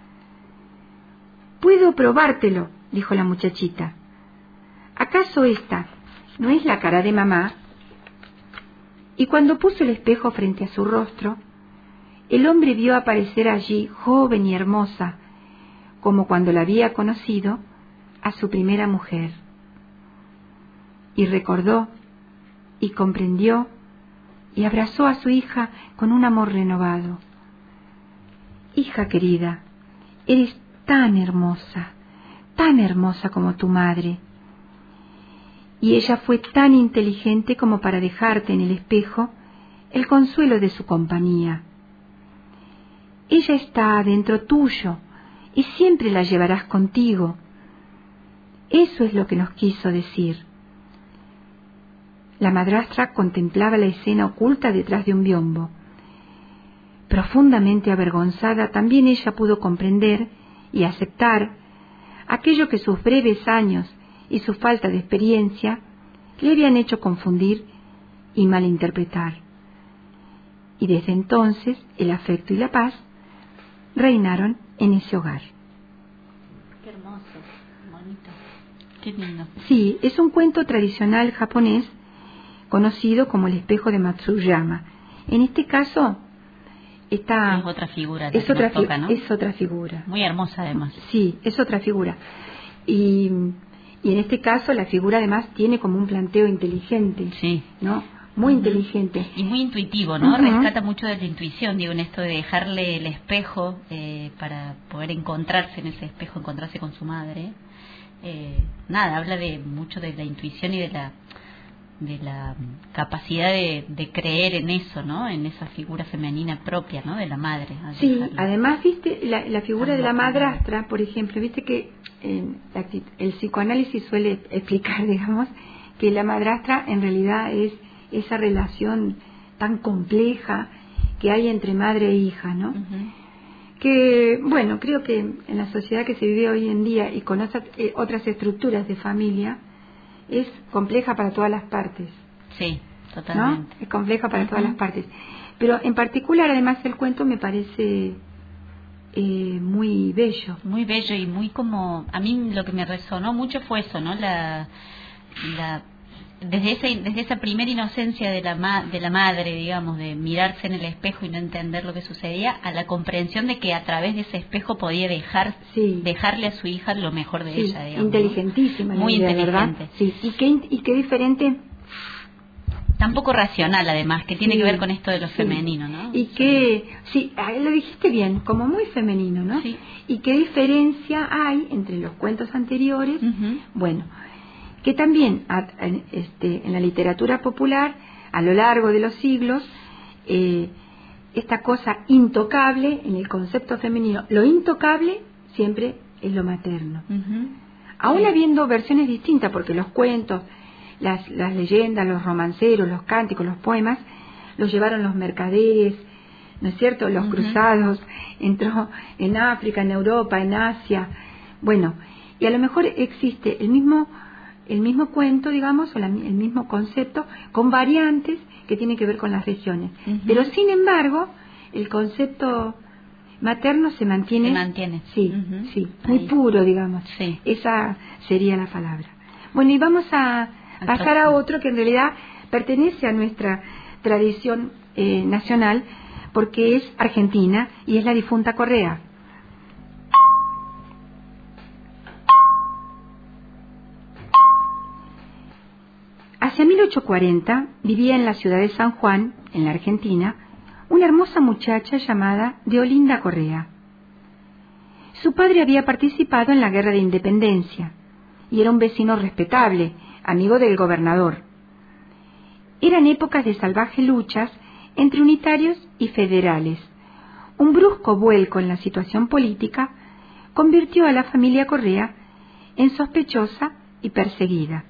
Puedo probártelo, dijo la muchachita. ¿Acaso esta no es la cara de mamá? Y cuando puso el espejo frente a su rostro, el hombre vio aparecer allí, joven y hermosa, como cuando la había conocido, a su primera mujer. Y recordó, y comprendió, y abrazó a su hija con un amor renovado. Hija querida, eres tan hermosa, tan hermosa como tu madre. Y ella fue tan inteligente como para dejarte en el espejo el consuelo de su compañía. Ella está dentro tuyo y siempre la llevarás contigo. Eso es lo que nos quiso decir. La madrastra contemplaba la escena oculta detrás de un biombo. Profundamente avergonzada, también ella pudo comprender y aceptar aquello que sus breves años y su falta de experiencia le habían hecho confundir y malinterpretar. Y desde entonces el afecto y la paz reinaron en ese hogar. Qué hermoso, bonito, qué lindo. Sí, es un cuento tradicional japonés conocido como el espejo de Matsuyama, En este caso, está... Es otra figura. la Es que otra, nos toca, ¿no? es otra figura. Muy hermosa, además. Sí, es otra figura. Y, y en este caso, la figura además tiene como un planteo inteligente. Sí. ¿No? Muy Uh-huh. inteligente. Y muy intuitivo, ¿no? Uh-huh. Rescata mucho de la intuición, digo, en esto de dejarle el espejo eh, para poder encontrarse en ese espejo, encontrarse con su madre. Eh, nada, habla de mucho de la intuición y de la de la capacidad de, de creer en eso, ¿no? En esa figura femenina propia, ¿no? De la madre. Sí, dejarla. además, viste, la, la figura Ah, de la no, madrastra, por ejemplo, viste que eh, la, el psicoanálisis suele explicar, digamos, que la madrastra en realidad es esa relación tan compleja que hay entre madre e hija, ¿no? Uh-huh. Que, bueno, creo que en la sociedad que se vive hoy en día y con otras, eh, otras estructuras de familia, es compleja para todas las partes. Sí, totalmente. ¿No? Es compleja para Uh-huh. todas las partes. Pero en particular, además, el cuento me parece eh, muy bello. Muy bello y muy como... A mí lo que me resonó mucho fue eso, ¿no? La... la desde esa desde esa primera inocencia de la ma, de la madre, digamos, de mirarse en el espejo y no entender lo que sucedía, a la comprensión de que a través de ese espejo podía dejar sí. dejarle a su hija lo mejor de sí, ella, digamos, inteligentísima, ¿no? Muy idea, inteligente. ¿verdad? Sí, y qué y qué diferente, tan poco racional además, que tiene sí, que ver con esto de lo sí. femenino, ¿no? Y que sí, lo dijiste bien, como muy femenino, ¿no? Sí. Y qué diferencia hay entre los cuentos anteriores, Uh-huh. bueno, que también este, en la literatura popular, a lo largo de los siglos, eh, esta cosa intocable en el concepto femenino, lo intocable siempre es lo materno. Uh-huh. Aún Sí. habiendo versiones distintas, porque los cuentos, las, las leyendas, los romanceros, los cánticos, los poemas, los llevaron los mercaderes, ¿no es cierto? Los uh-huh. cruzados, entró en África, en Europa, en Asia, bueno, y a lo mejor existe el mismo el mismo cuento, digamos, o la, el mismo concepto, con variantes que tienen que ver con las regiones. Uh-huh. Pero, sin embargo, el concepto materno se mantiene... Se mantiene. Sí, uh-huh. sí, muy Ahí. puro, digamos. Sí. Esa sería la palabra. Bueno, y vamos a Al pasar próximo. a otro que en realidad pertenece a nuestra tradición eh, nacional, porque es argentina, y es la difunta Correa. Hacia mil ochocientos cuarenta vivía en la ciudad de San Juan, en la Argentina, una hermosa muchacha llamada Deolinda Correa. Su padre había participado en la Guerra de Independencia y era un vecino respetable, amigo del gobernador. Eran épocas de salvajes luchas entre unitarios y federales. Un brusco vuelco en la situación política convirtió a la familia Correa en sospechosa y perseguida.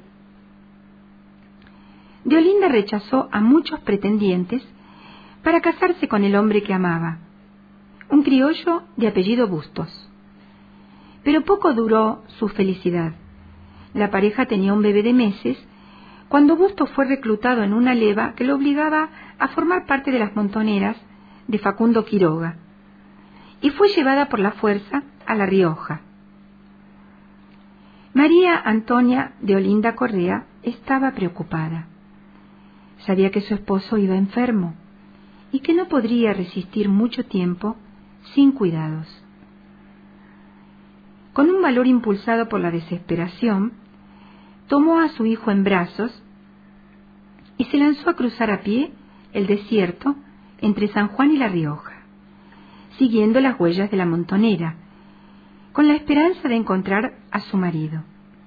Deolinda rechazó a muchos pretendientes para casarse con el hombre que amaba, un criollo de apellido Bustos. Pero poco duró su felicidad. La pareja tenía un bebé de meses cuando Bustos fue reclutado en una leva que lo obligaba a formar parte de las montoneras de Facundo Quiroga y fue llevada por la fuerza a La Rioja. María Antonia Deolinda Correa estaba preocupada. Sabía que su esposo iba enfermo y que no podría resistir mucho tiempo sin cuidados. Con un valor impulsado por la desesperación, tomó a su hijo en brazos y se lanzó a cruzar a pie el desierto entre San Juan y La Rioja, siguiendo las huellas de la montonera, con la esperanza de encontrar a su marido.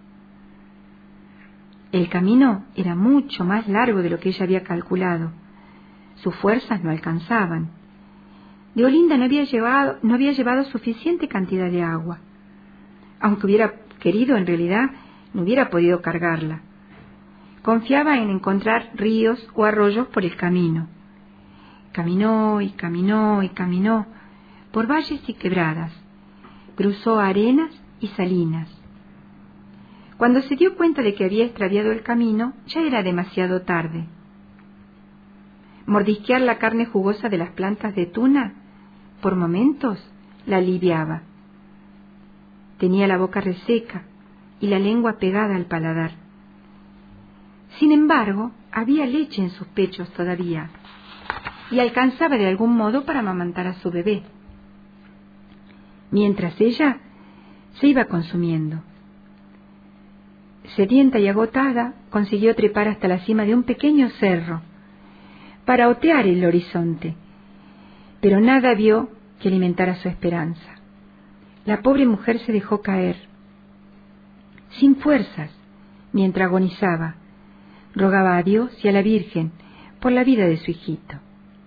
El camino era mucho más largo de lo que ella había calculado. Sus fuerzas no alcanzaban. Deolinda no había llevado, no había llevado suficiente cantidad de agua. Aunque hubiera querido, en realidad, no hubiera podido cargarla. Confiaba en encontrar ríos o arroyos por el camino. Caminó y caminó y caminó por valles y quebradas. Cruzó arenas y salinas. Cuando se dio cuenta de que había extraviado el camino, ya era demasiado tarde. Mordisquear la carne jugosa de las plantas de tuna, por momentos, la aliviaba. Tenía la boca reseca y la lengua pegada al paladar. Sin embargo, había leche en sus pechos todavía. y alcanzaba de algún modo para amamantar a su bebé, mientras ella se iba consumiendo. Sedienta y agotada, consiguió trepar hasta la cima de un pequeño cerro para otear el horizonte, pero nada vio que alimentara su esperanza. La pobre mujer se dejó caer, sin fuerzas, mientras agonizaba. Rogaba a Dios y a la Virgen por la vida de su hijito.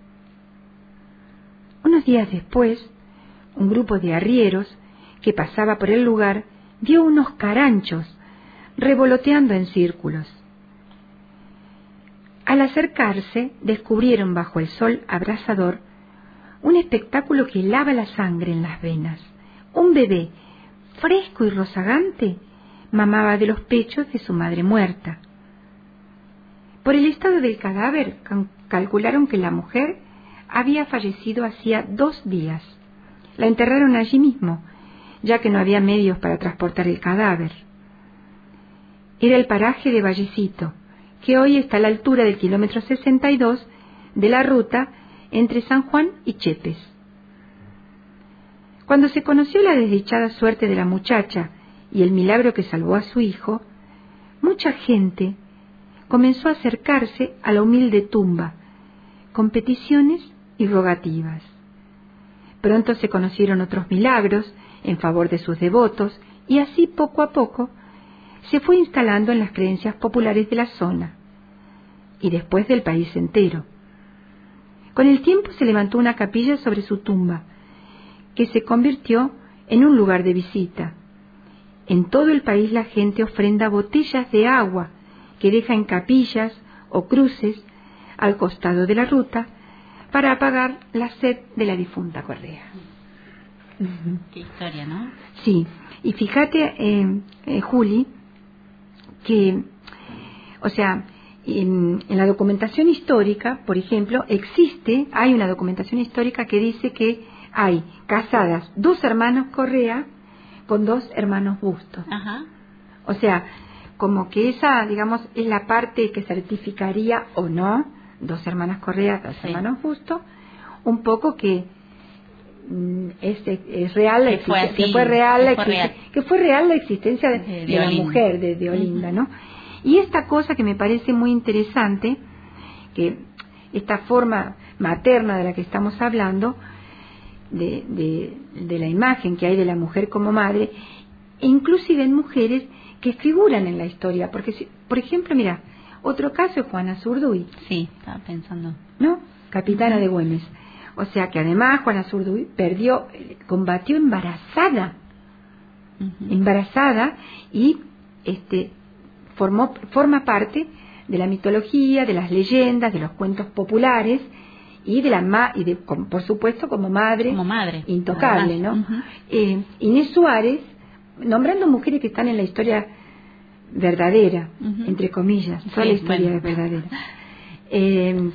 Unos días después, un grupo de arrieros que pasaba por el lugar vio unos caranchos revoloteando en círculos. Al acercarse, descubrieron bajo el sol abrasador un espectáculo que helaba la sangre en las venas. Un bebé, fresco y rozagante, mamaba de los pechos de su madre muerta. Por el estado del cadáver, calcularon que la mujer había fallecido hacía dos días. La enterraron allí mismo, ya que no había medios para transportar el cadáver. Era el paraje de Vallecito, que hoy está a la altura del kilómetro sesenta y dos de la ruta entre San Juan y Chepes. Cuando se conoció la desdichada suerte de la muchacha y el milagro que salvó a su hijo, mucha gente comenzó a acercarse a la humilde tumba, con peticiones y rogativas. Pronto se conocieron otros milagros en favor de sus devotos, y así poco a poco se fue instalando en las creencias populares de la zona, y después del país entero. Con el tiempo se levantó una capilla sobre su tumba, que se convirtió en un lugar de visita. En todo el país la gente ofrenda botellas de agua que deja en capillas o cruces al costado de la ruta para apagar la sed de la difunta Correa. Qué historia, ¿no? Sí, y fíjate, eh, eh, Juli, que, o sea, en, en la documentación histórica, por ejemplo, existe, hay una documentación histórica que dice que hay casadas dos hermanos Correa con dos hermanos Bustos. Ajá. O sea, como que esa, digamos, es la parte que certificaría o no, dos hermanas Correa, dos sí. hermanos Bustos, un poco que mm, es, es real la que fue, existencia, así, que fue real la que fue real. que fue real la existencia de, de, de la mujer, de, de Olinda, uh-huh. ¿no? Y esta cosa que me parece muy interesante, que esta forma materna de la que estamos hablando, de, de, de la imagen que hay de la mujer como madre, e inclusive en mujeres que figuran en la historia, porque si, por ejemplo, mira, otro caso es Juana Zurduy. Sí, estaba pensando. ¿No? Capitana uh-huh. de Güemes. O sea que además Juana Zurduy perdió, combatió embarazada, uh-huh. embarazada y este formó forma parte de la mitología, de las leyendas, de los cuentos populares y de la ma y de por supuesto como madre, como madre intocable, además. ¿No? Uh-huh. eh, Inés Suárez, nombrando mujeres que están en la historia verdadera, uh-huh. entre comillas, toda sí, la historia bueno. es verdadera. Eh,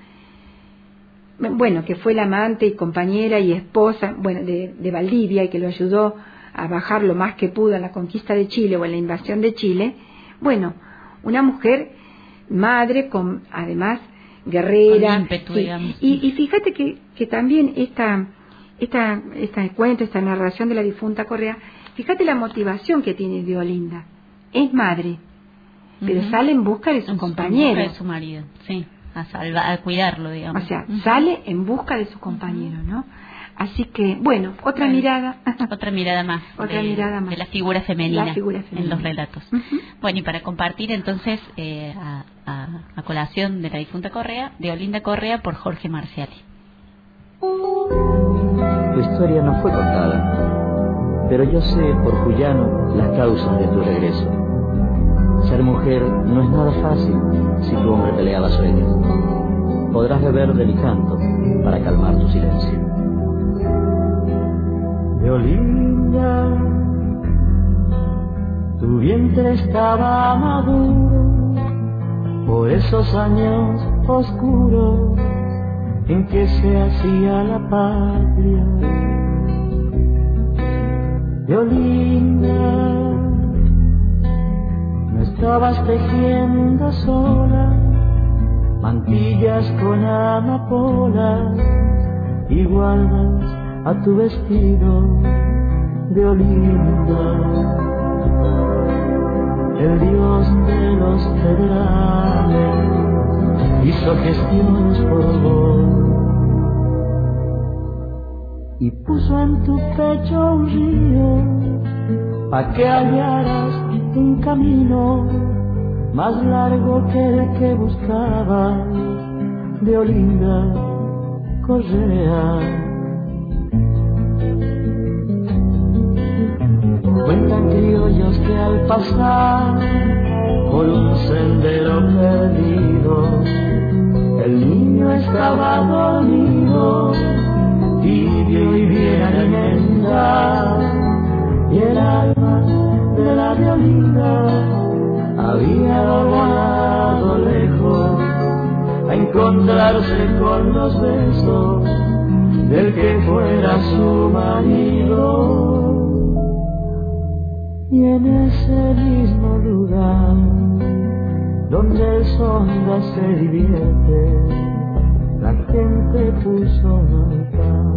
bueno, que fue la amante y compañera y esposa, bueno, de, de Valdivia, y que lo ayudó a bajar lo más que pudo en la conquista de Chile o en la invasión de Chile. Bueno, una mujer madre, con además guerrera. Con ímpetu, sí. y, y fíjate que, que también esta, esta, esta cuento, esta narración de la difunta Correa, fíjate la motivación que tiene de Olinda. Es madre, pero uh-huh. sale en busca de su en compañero. En busca de su marido, sí, a, salva, a cuidarlo, digamos. O sea, uh-huh. sale en busca de su compañero, uh-huh. ¿no? Así que, bueno, otra bueno, mirada. Otra mirada más. Otra de, mirada más. De la figura femenina, la figura femenina. en los relatos. Uh-huh. Bueno, y para compartir entonces eh, a, a, a colación de la difunta Correa, de Olinda Correa por Jorge Marciali. Tu historia no fue contada, pero yo sé por Juliano las causas de tu regreso. Ser mujer no es nada fácil si tu hombre peleaba sueños. Podrás beber de mi canto para calmar tu silencio. De Olinda, tu vientre estaba maduro por esos años oscuros en que se hacía la patria. De Olinda, no estabas tejiendo sola mantillas con amapolas y guardas a tu vestido de Olinda, el dios de los federales hizo gestiones por vos y puso en tu pecho un río pa' que hallaras un camino más largo que el que buscabas de Olinda Correa. Cuentan criollos que al pasar por un sendero perdido, el niño estaba dormido, tibio y bien alimentado, y el alma de la Violinda había volado lejos a encontrarse con los besos del que fuera su marido. Y en ese mismo lugar donde el sonda se divierte, la gente puso un altar.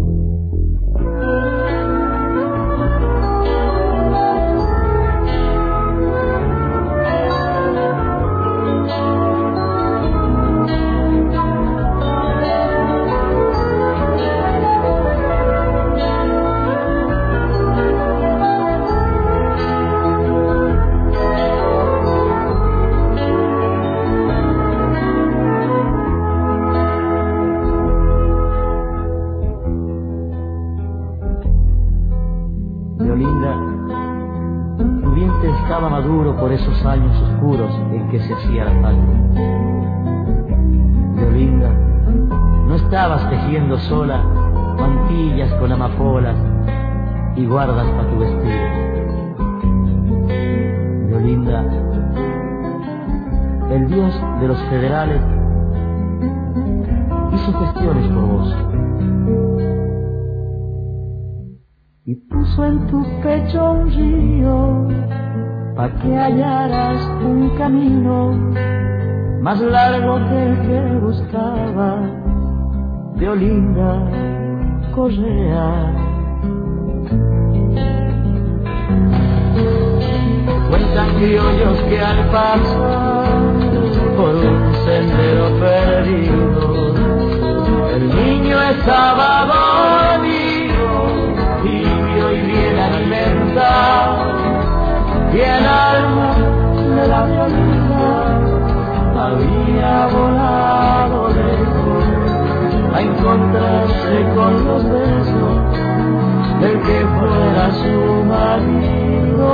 Maduro por esos años oscuros en que se hacía la patria. Violinda, no estabas tejiendo sola mantillas con amapolas y guardas para tu vestido. Violinda, el dios de los federales hizo gestiones por vos y puso en tu pecho un río pa' que hallaras un camino más largo que el que buscaba de Olinda Correa. Cuentan criollos que al pasar por un sendero perdido, el niño estaba dormido, tibio y bien alimentado, y el alma de la Violinda había volado lejos a encontrarse con los besos del que fuera su marido.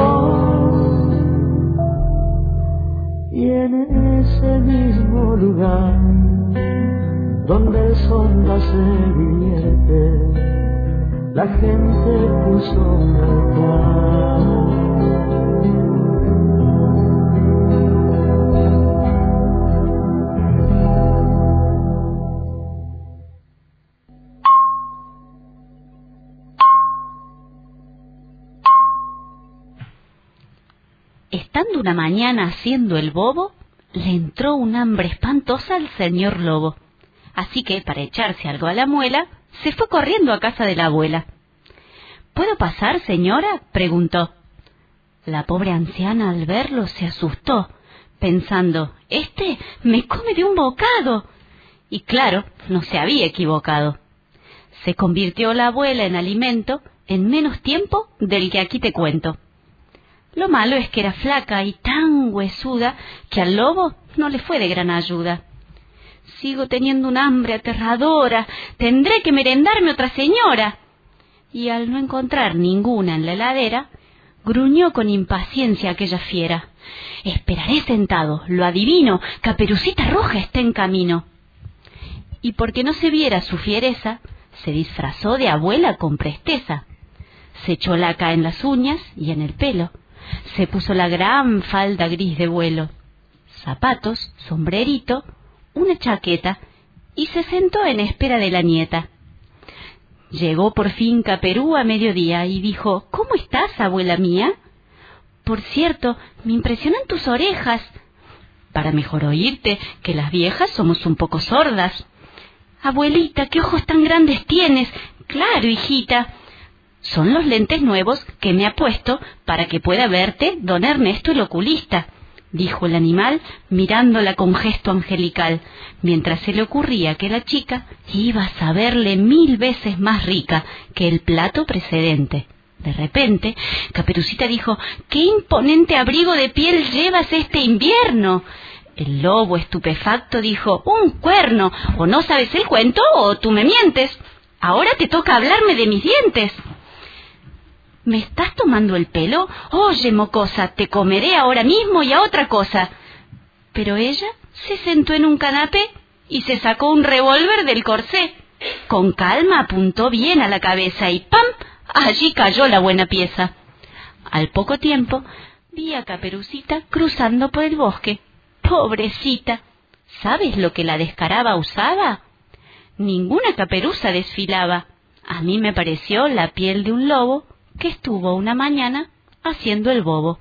Y en ese mismo lugar donde el sonda se divierte, la gente puso un altar. Estando una mañana haciendo el bobo, le entró un hambre espantosa al señor lobo. Así que, para echarse algo a la muela, se fue corriendo a casa de la abuela. ¿Puedo pasar, señora?, preguntó. La pobre anciana al verlo se asustó, pensando, «Este me come de un bocado». Y claro, no se había equivocado. Se convirtió la abuela en alimento en menos tiempo del que aquí te cuento. Lo malo es que era flaca y tan huesuda que al lobo no le fue de gran ayuda. «Sigo teniendo un hambre aterradora, tendré que merendarme otra señora». Y al no encontrar ninguna en la heladera, gruñó con impaciencia aquella fiera. «Esperaré sentado, lo adivino, Caperucita Roja está en camino». Y porque no se viera su fiereza, se disfrazó de abuela con presteza. Se echó laca en las uñas y en el pelo. Se puso la gran falda gris de vuelo, zapatos, sombrerito, una chaqueta, y se sentó en espera de la nieta. Llegó por fin Caperú a mediodía y dijo, «¿Cómo estás, abuela mía? Por cierto, me impresionan tus orejas». para mejor oírte, que las viejas somos un poco sordas. Abuelita, ¿qué ojos tan grandes tienes? Claro, hijita. Son los lentes nuevos que me ha puesto para que pueda verte don Ernesto el oculista, dijo el animal mirándola con gesto angelical, mientras se le ocurría que la chica iba a saberle mil veces más rica que el plato precedente. De repente, Caperucita dijo: «¡Qué imponente abrigo de piel llevas este invierno!». El lobo, estupefacto, dijo: «¡Un cuerno! O no sabes el cuento o tú me mientes. Ahora te toca hablarme de mis dientes». ¿Me estás tomando el pelo? Oye, mocosa, te comeré ahora mismo y a otra cosa. Pero ella se sentó en un canapé y se sacó un revólver del corsé. Con calma apuntó bien a la cabeza y ¡pam! Allí cayó la buena pieza. Al poco tiempo vi a Caperucita cruzando por el bosque. Pobrecita, ¿sabes lo que la descarada usaba? Ninguna caperuza desfilaba. A mí me pareció la piel de un lobo que estuvo una mañana haciendo el bobo.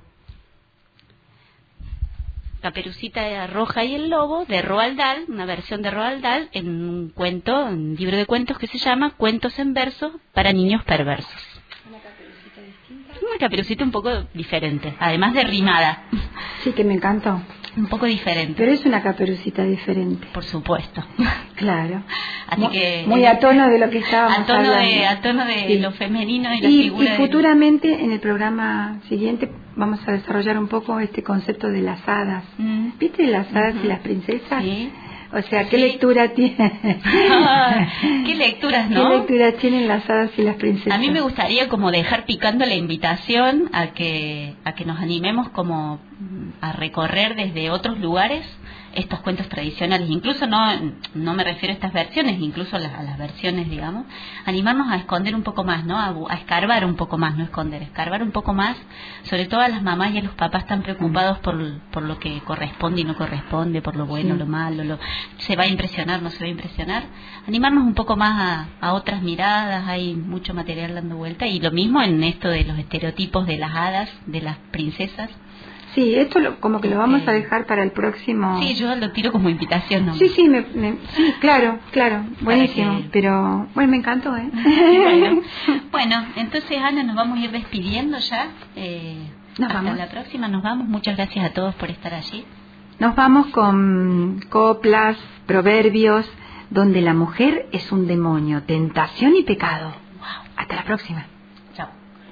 Caperucita Roja y el Lobo, de Roald Dahl, una versión de Roald Dahl, en un cuento, un libro de cuentos que se llama Cuentos en verso para niños perversos. Una caperucita distinta. Una caperucita un poco diferente, además de rimada. Sí, que me encantó. Un poco diferente. Pero es una caperucita diferente. Por supuesto. Claro. Así muy, que muy a tono de lo que estábamos a tono hablando. De, a tono de sí. Lo femenino y la y, figura. Y futuramente, de... en el programa siguiente, vamos a desarrollar un poco este concepto de las hadas. Mm. ¿Viste las hadas uh-huh. y las princesas? Sí. O sea, ¿qué sí. lectura tiene? ¿Qué lecturas, no? ¿Qué lecturas tienen las hadas y las princesas? A mí me gustaría como dejar picando la invitación a que a que nos animemos como a recorrer desde otros lugares estos cuentos tradicionales, incluso no no me refiero a estas versiones, incluso a las, a las versiones, digamos, animarnos a esconder un poco más, ¿no? A, a escarbar un poco más, no esconder, escarbar un poco más, sobre todo a las mamás y a los papás tan preocupados por, por lo que corresponde y no corresponde, por lo bueno, sí. lo malo, lo se va a impresionar, no se va a impresionar, animarnos un poco más a, a otras miradas, hay mucho material dando vuelta, y lo mismo en esto de los estereotipos de las hadas, de las princesas. Sí, esto lo, como que lo vamos a dejar para el próximo. Sí, yo lo tiro como invitación, ¿no? Sí, sí, me, me, sí, claro, claro, buenísimo. Que... Pero, bueno, me encantó, ¿eh? Bueno, bueno, entonces, Ana, nos vamos a ir despidiendo ya. Eh, nos hasta vamos. la próxima, nos vamos. Muchas gracias a todos por estar allí. Nos vamos con coplas, proverbios, donde la mujer es un demonio, tentación y pecado. Wow. Hasta la próxima. Chao.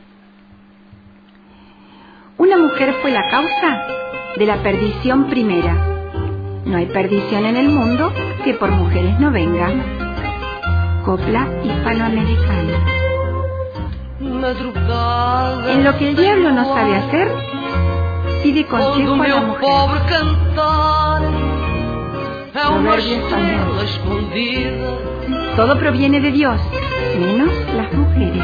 Una mujer fue la causa de la perdición primera. No hay perdición en el mundo que por mujeres no venga. Copla hispanoamericana. En lo que el diablo no sabe hacer, pide consejo a la mujer. Proverbio español. Todo proviene de Dios, menos las mujeres.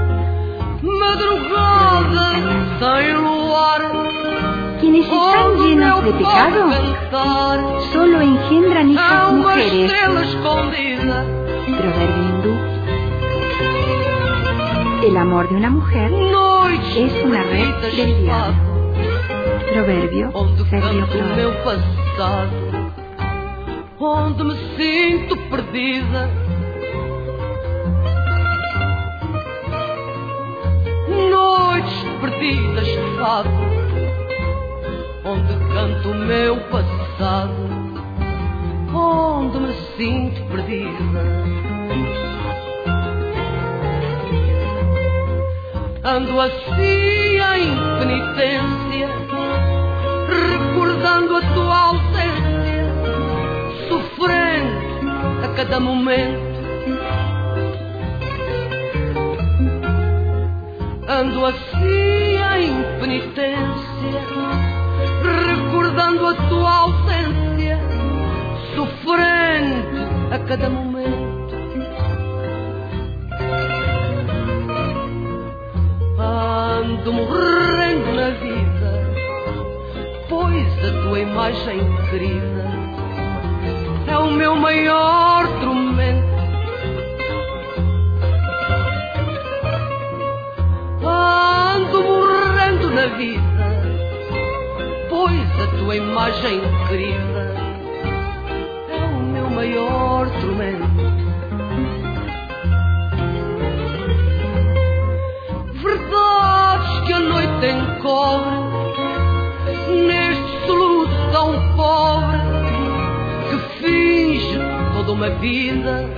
Quienes están llenos de pecado solo engendran hijas mujeres. Proverbio hindú. El amor de una mujer es una red del diablo. Proverbio Sergio Flores. Onde me sinto perdida, noites perdidas de fado, onde canto o meu passado, onde me sinto perdida. Ando assim em penitência, recordando a tua ausência, sofrendo a cada momento. Ando assim em penitência, recordando a tua ausência, sofrendo a cada momento. Ando morrendo na vida, pois a tua imagem querida é o meu maior tormento. Ando morrendo na vida, pois a tua tua imagem querida é o meu maior tormento. Verdades que a noite encobre neste soluço tão pobre que finge toda uma vida.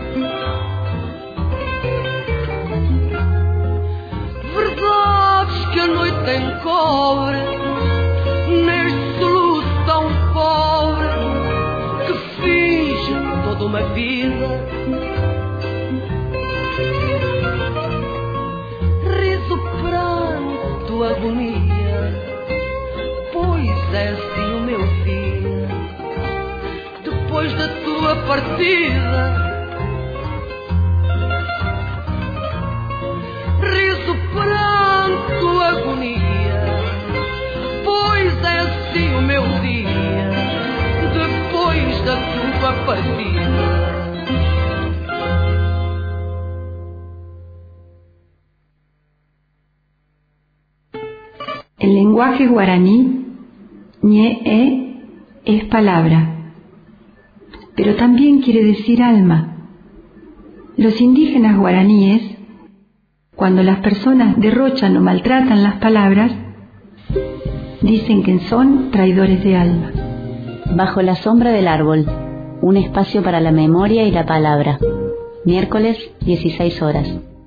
Verdades que a noite encobre neste soluço tão pobre que finge toda uma vida. Riso, pranto, agonia, pois é assim o meu dia. Depois da tua partida, riso, pranto, agonia, pois é assim o meu dia. Depois da tua partida. El lenguaje guaraní, ñe es palabra, pero también quiere decir alma. Los indígenas guaraníes, cuando las personas derrochan o maltratan las palabras, dicen que son traidores de alma. Bajo la sombra del árbol, un espacio para la memoria y la palabra. Miércoles, dieciséis horas.